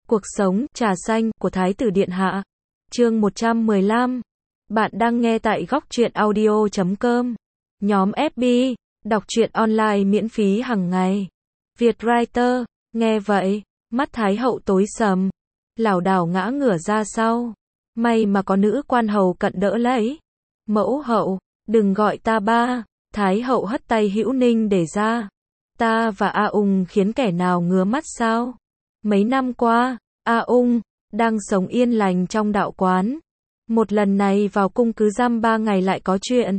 Cuộc sống, trà xanh, của Thái tử Điện Hạ. Chương 115. Bạn đang nghe tại góc truyện audio.com. Nhóm FB, đọc truyện online miễn phí hàng ngày. Vietwriter, nghe vậy, mắt Thái hậu tối sầm, lảo đảo ngã ngửa ra sau. May mà có nữ quan hầu cận đỡ lấy. Mẫu hậu, đừng gọi ta ba. Thái hậu hất tay Hữu Ninh để ra. Ta và A Ung khiến kẻ nào ngứa mắt sao? Mấy năm qua, A Ung đang sống yên lành trong đạo quán. Một lần này vào cung cứ giam 3 ngày lại có chuyện.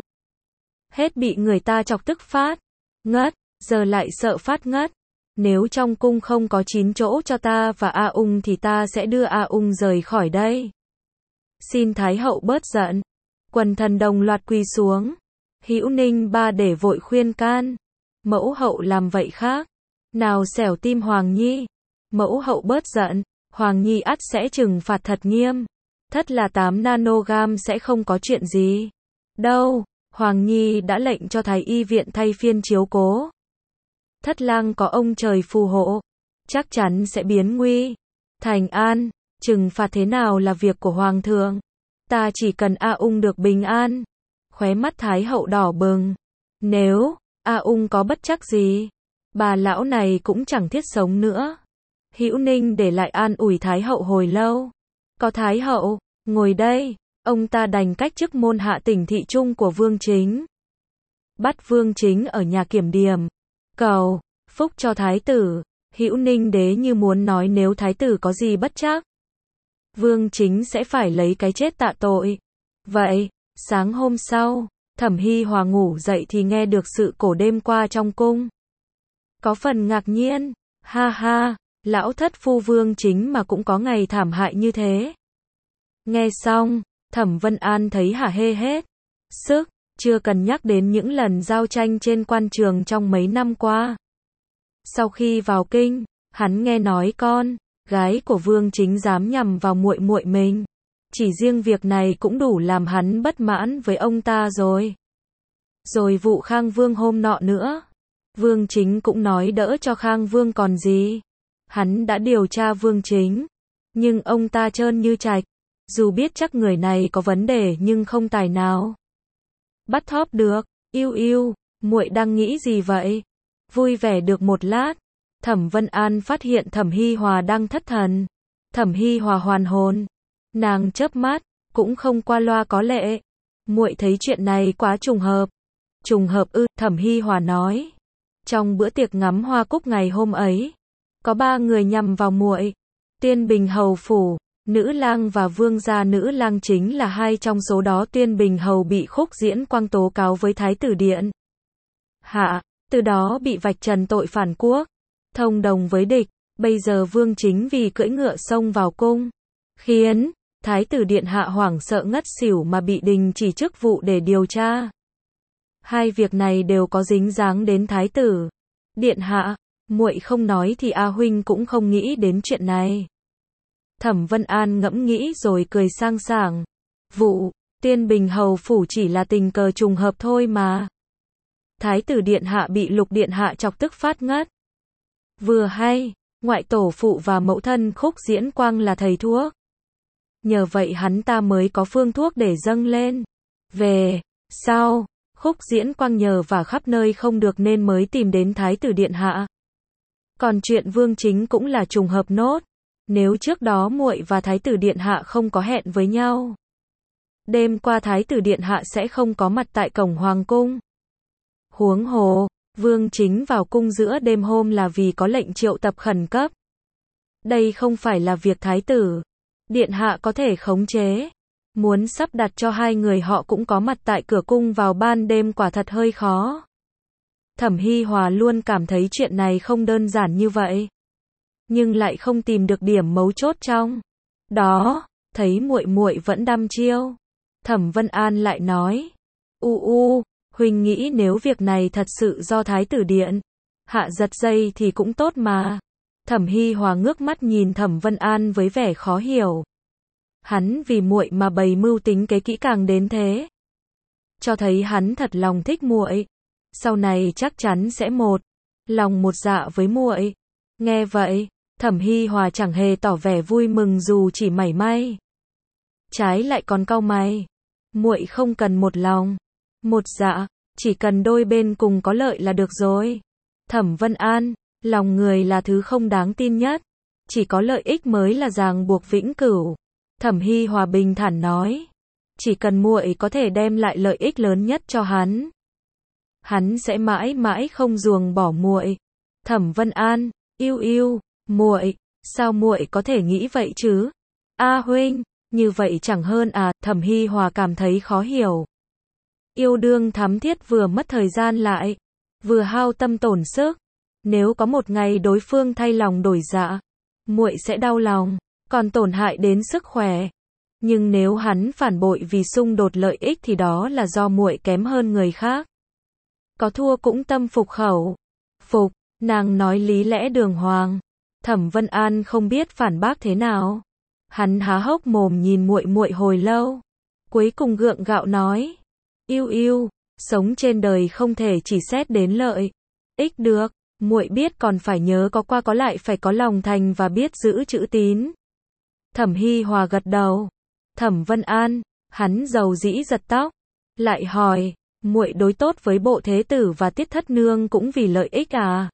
Hết bị người ta chọc tức phát ngất, giờ lại sợ phát ngất. Nếu trong cung không có 9 chỗ cho ta và A Ung thì ta sẽ đưa A Ung rời khỏi đây. Xin Thái hậu bớt giận. Quần thần đồng loạt quỳ xuống. Hữu Ninh ba để vội khuyên can. Mẫu hậu làm vậy khác nào xẻo tim Hoàng Nhi. Mẫu hậu bớt giận, Hoàng Nhi ắt sẽ trừng phạt thật nghiêm. Thất là 8 nanogam sẽ không có chuyện gì đâu. Hoàng Nhi đã lệnh cho Thái y viện thay phiên chiếu cố. Thất lang có ông trời phù hộ, chắc chắn sẽ biến nguy thành an. Trừng phạt thế nào là việc của Hoàng thượng. Ta chỉ cần A Ung được bình an. Khóe mắt Thái hậu đỏ bừng. Nếu A Ung có bất trắc gì, bà lão này cũng chẳng thiết sống nữa. Hữu Ninh để lại an ủi Thái hậu hồi lâu. Có Thái hậu ngồi đây, ông ta đành cách chức môn hạ tỉnh thị trung của Vương Chính. Bắt Vương Chính ở nhà kiểm điểm, cầu phúc cho Thái tử. Hữu Ninh đế như muốn nói nếu Thái tử có gì bất trắc, Vương Chính sẽ phải lấy cái chết tạ tội. Vậy, sáng hôm sau, Thẩm Hy Hòa ngủ dậy thì nghe được sự cổ đêm qua trong cung. Có phần ngạc nhiên, ha ha, lão thất phu Vương Chính mà cũng có ngày thảm hại như thế. Nghe xong, Thẩm Vân An thấy hả hê hết sức, chưa cần nhắc đến những lần giao tranh trên quan trường trong mấy năm qua. Sau khi vào kinh, hắn nghe nói con gái của Vương Chính dám nhằm vào muội muội mình. Chỉ riêng việc này cũng đủ làm hắn bất mãn với ông ta rồi. Rồi vụ Khang Vương hôm nọ nữa. Vương Chính cũng nói đỡ cho Khang Vương còn gì. Hắn đã điều tra Vương Chính, nhưng ông ta trơn như trạch. Dù biết chắc người này có vấn đề nhưng không tài nào bắt thóp được. Yêu yêu, muội đang nghĩ gì vậy? Vui vẻ được một lát, Thẩm Vân An phát hiện Thẩm Hy Hòa đang thất thần. Thẩm Hy Hòa hoàn hồn. Nàng chớp mắt, cũng không qua loa có lệ. Muội thấy chuyện này quá trùng hợp. Trùng hợp ư? Thẩm Hy Hòa nói. Trong bữa tiệc ngắm hoa cúc ngày hôm ấy, có 3 người nhằm vào muội. Tuyên Bình hầu phủ, nữ lang và vương gia nữ lang chính là 2 trong số đó. Tuyên Bình hầu bị Khúc Diễn Quang tố cáo với Thái tử Điện Hạ, từ đó bị vạch trần tội phản quốc, thông đồng với địch. Bây giờ Vương Chính vì cưỡi ngựa xông vào cung, khiến Thái tử Điện Hạ hoảng sợ ngất xỉu mà bị đình chỉ chức vụ để điều tra. 2 việc này đều có dính dáng đến Thái tử Điện Hạ. Muội không nói thì A huynh cũng không nghĩ đến chuyện này. Thẩm Vân An ngẫm nghĩ rồi cười sang sảng. Vụ Tuyên Bình hầu phủ chỉ là tình cờ trùng hợp thôi mà. Thái tử Điện Hạ bị Lục Điện Hạ chọc tức phát ngất. Vừa hay, ngoại tổ phụ và mẫu thân Khúc Diễn Quang là thầy thuốc. Nhờ vậy hắn ta mới có phương thuốc để dâng lên. Về sau, Khúc Diễn Quang nhờ vả khắp nơi không được nên mới tìm đến Thái tử Điện Hạ. Còn chuyện Vương Chính cũng là trùng hợp nốt. Nếu trước đó muội và Thái tử Điện Hạ không có hẹn với nhau, đêm qua Thái tử Điện Hạ sẽ không có mặt tại cổng hoàng cung. Huống hồ, Vương Chính vào cung giữa đêm hôm là vì có lệnh triệu tập khẩn cấp. Đây không phải là việc Thái tử Điện Hạ có thể khống chế. Muốn sắp đặt cho 2 người họ cũng có mặt tại cửa cung vào ban đêm quả thật hơi khó. Thẩm Hy Hòa luôn cảm thấy chuyện này không đơn giản như vậy, nhưng lại không tìm được điểm mấu chốt trong đó. Thấy muội muội vẫn đăm chiêu, Thẩm Vân An lại nói. Huynh nghĩ nếu việc này thật sự do Thái tử Điện Hạ giật dây thì cũng tốt mà. Thẩm Hy Hòa ngước mắt nhìn Thẩm Vân An với vẻ khó hiểu. Hắn vì muội mà bày mưu tính kế kỹ càng đến thế, cho thấy hắn thật lòng thích muội. Sau này chắc chắn sẽ một lòng một dạ với muội. Nghe vậy, Thẩm Hi Hòa chẳng hề tỏ vẻ vui mừng dù chỉ mảy may. Trái lại còn cau mày. Muội không cần một lòng, một dạ, chỉ cần đôi bên cùng có lợi là được rồi. Thẩm Vân An, lòng người là thứ không đáng tin nhất, chỉ có lợi ích mới là ràng buộc vĩnh cửu. Thẩm Hi Hòa bình thản nói, chỉ cần muội có thể đem lại lợi ích lớn nhất cho hắn sẽ mãi mãi không ruồng bỏ muội. Thẩm Vân An, yêu, muội, sao muội có thể nghĩ vậy chứ? A huynh, như vậy chẳng hơn à? Thẩm Hi Hòa cảm thấy khó hiểu. Yêu đương thắm thiết vừa mất thời gian lại vừa hao tâm tổn sức. Nếu có một ngày đối phương thay lòng đổi dạ, muội sẽ đau lòng, còn tổn hại đến sức khỏe. Nhưng nếu hắn phản bội vì xung đột lợi ích thì đó là do muội kém hơn người khác. Có thua cũng tâm phục khẩu phục, nàng nói lý lẽ đường hoàng. Thẩm Vân An không biết phản bác thế nào. Hắn há hốc mồm nhìn muội hồi lâu, cuối cùng gượng gạo nói, yêu, sống trên đời không thể chỉ xét đến lợi ích được, muội biết còn phải nhớ có qua có lại, phải có lòng thành và biết giữ chữ tín. Thẩm Hi Hòa gật đầu. Thẩm Vân An, hắn dầu dĩ giật tóc, lại hỏi, muội đối tốt với Bộ Thế Tử và Tiết Thất Nương cũng vì lợi ích à?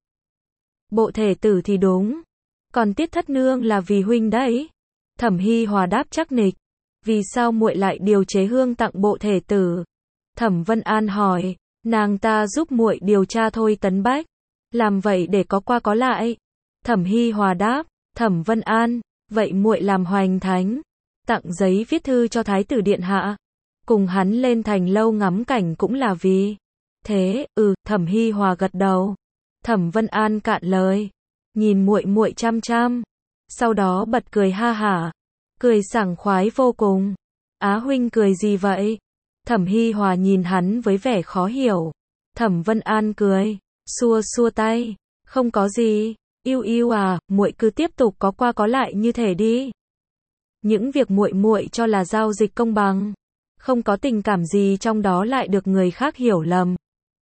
Bộ Thế Tử thì đúng, còn Tiết Thất Nương là vì huynh đấy. Thẩm Hi Hòa đáp chắc nịch, vì sao muội lại điều chế hương tặng Bộ Thế Tử? Thẩm Vân An hỏi, nàng ta giúp muội điều tra thôi Tấn Bách, làm vậy để có qua có lại. Thẩm Hi Hòa đáp, Thẩm Vân An, vậy muội làm hoành thánh, tặng giấy viết thư cho Thái tử điện hạ, cùng hắn lên thành lâu ngắm cảnh cũng là vì thế. Thẩm Hi Hòa gật đầu. Thẩm Vân An cạn lời, nhìn muội chăm chăm, sau đó bật cười ha hả, cười sảng khoái vô cùng. Á huynh cười gì vậy? Thẩm Hi Hòa nhìn hắn với vẻ khó hiểu. Thẩm Vân An cười, xua tay, không có gì, yêu à, muội cứ tiếp tục có qua có lại như thế đi. Những việc muội cho là giao dịch công bằng, không có tình cảm gì trong đó lại được người khác hiểu lầm.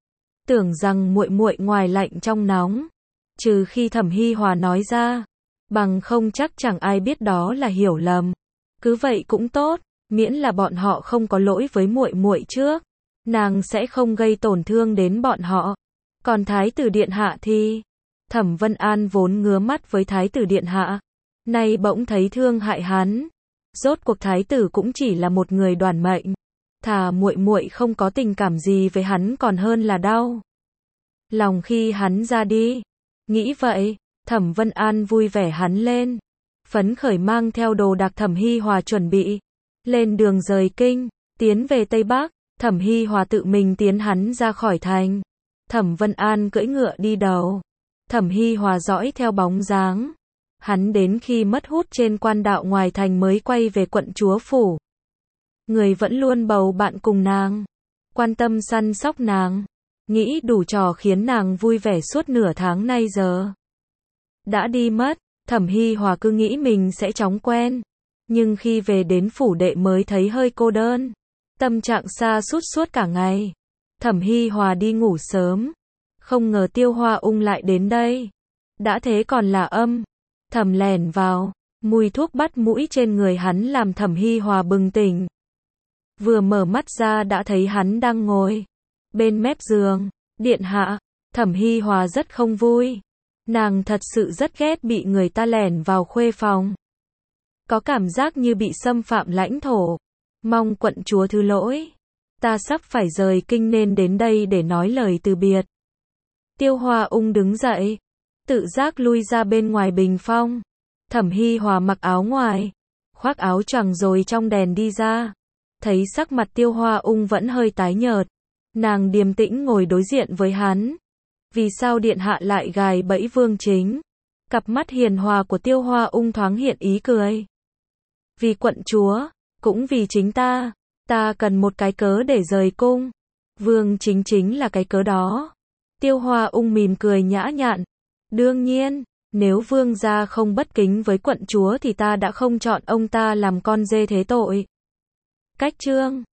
Tưởng rằng muội ngoài lạnh trong nóng, trừ khi Thẩm Hi Hòa nói ra, bằng không chắc chẳng ai biết đó là hiểu lầm. Cứ vậy cũng tốt, miễn là bọn họ không có lỗi với muội trước, nàng sẽ không gây tổn thương đến bọn họ. Còn Thái tử điện hạ thì, Thẩm Vân An vốn ngứa mắt với Thái tử điện hạ, nay bỗng thấy thương hại hắn. Rốt cuộc Thái tử cũng chỉ là một người đoản mệnh, thà muội không có tình cảm gì với hắn còn hơn là đau lòng khi hắn ra đi. Nghĩ vậy, Thẩm Vân An vui vẻ hắn lên, phấn khởi mang theo đồ đạc Thẩm Hi Hòa chuẩn bị lên đường rời kinh, tiến về Tây Bắc. Thẩm Hi Hòa tự mình tiến hắn ra khỏi thành. Thẩm Vân An cưỡi ngựa đi đầu, Thẩm Hi Hòa dõi theo bóng dáng. Hắn đến khi mất hút trên quan đạo ngoài thành mới quay về quận chúa phủ. Người vẫn luôn bầu bạn cùng nàng, quan tâm săn sóc nàng, nghĩ đủ trò khiến nàng vui vẻ suốt nửa tháng nay giờ đã đi mất. Thẩm Hi Hòa cứ nghĩ mình sẽ chóng quen, nhưng khi về đến phủ đệ mới thấy hơi cô đơn, tâm trạng sa sút suốt cả ngày. Thẩm Hi Hòa đi ngủ sớm, không ngờ Tiêu Hoa Ung lại đến đây. Đã thế còn là thầm lẻn vào, mùi thuốc bắt mũi trên người hắn làm Thẩm Hi Hòa bừng tỉnh. Vừa mở mắt ra đã thấy hắn đang ngồi bên mép giường. Điện hạ. Thẩm Hi Hòa rất không vui. Nàng thật sự rất ghét bị người ta lẻn vào khuê phòng, có cảm giác như bị xâm phạm lãnh thổ. Mong quận chúa thứ lỗi, ta sắp phải rời kinh nên đến đây để nói lời từ biệt. Tiêu Hoa Ung đứng dậy, tự giác lui ra bên ngoài bình phong. Thẩm Hi Hòa mặc áo ngoài, khoác áo choàng rồi trong đèn đi ra. Thấy sắc mặt Tiêu Hoa Ung vẫn hơi tái nhợt, nàng điềm tĩnh ngồi đối diện với hắn. Vì sao điện hạ lại gài bẫy Vương Chính? Cặp mắt hiền hòa của Tiêu Hoa Ung thoáng hiện ý cười. Vì quận chúa, cũng vì chính ta cần một cái cớ để rời cung. Vương Chính chính là cái cớ đó. Tiêu Hoa Ung mỉm cười nhã nhặn. Đương nhiên, nếu vương gia không bất kính với quận chúa thì ta đã không chọn ông ta làm con dê thế tội. Cách chương